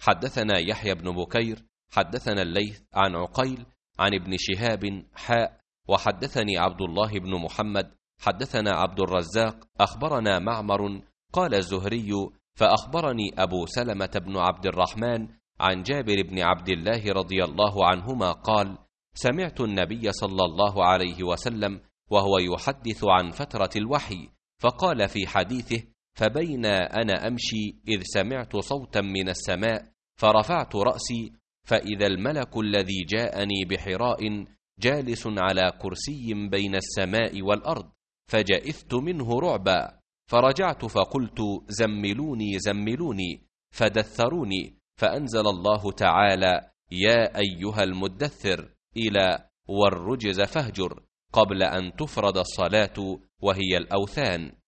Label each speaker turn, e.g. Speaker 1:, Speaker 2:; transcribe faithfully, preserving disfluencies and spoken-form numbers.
Speaker 1: حدثنا يحيى بن بكير حدثنا الليث عن عقيل عن ابن شهاب حاء وحدثني عبد الله بن محمد حدثنا عبد الرزاق أخبرنا معمر قال الزهري فأخبرني أبو سلمة بن عبد الرحمن عن جابر بن عبد الله رضي الله عنهما قال سمعت النبي صلى الله عليه وسلم وهو يحدث عن فترة الوحي فقال في حديثه فبينا أنا أمشي إذ سمعت صوتا من السماء فرفعت رأسي فإذا الملك الذي جاءني بحراء جالس على كرسي بين السماء والأرض فجئفت منه رعبا فرجعت فقلت زملوني زملوني فدثروني فأنزل الله تعالى يا أيها المدثر إلى والرجز فاهجر قبل أن تفرض الصلاة وهي الأوثان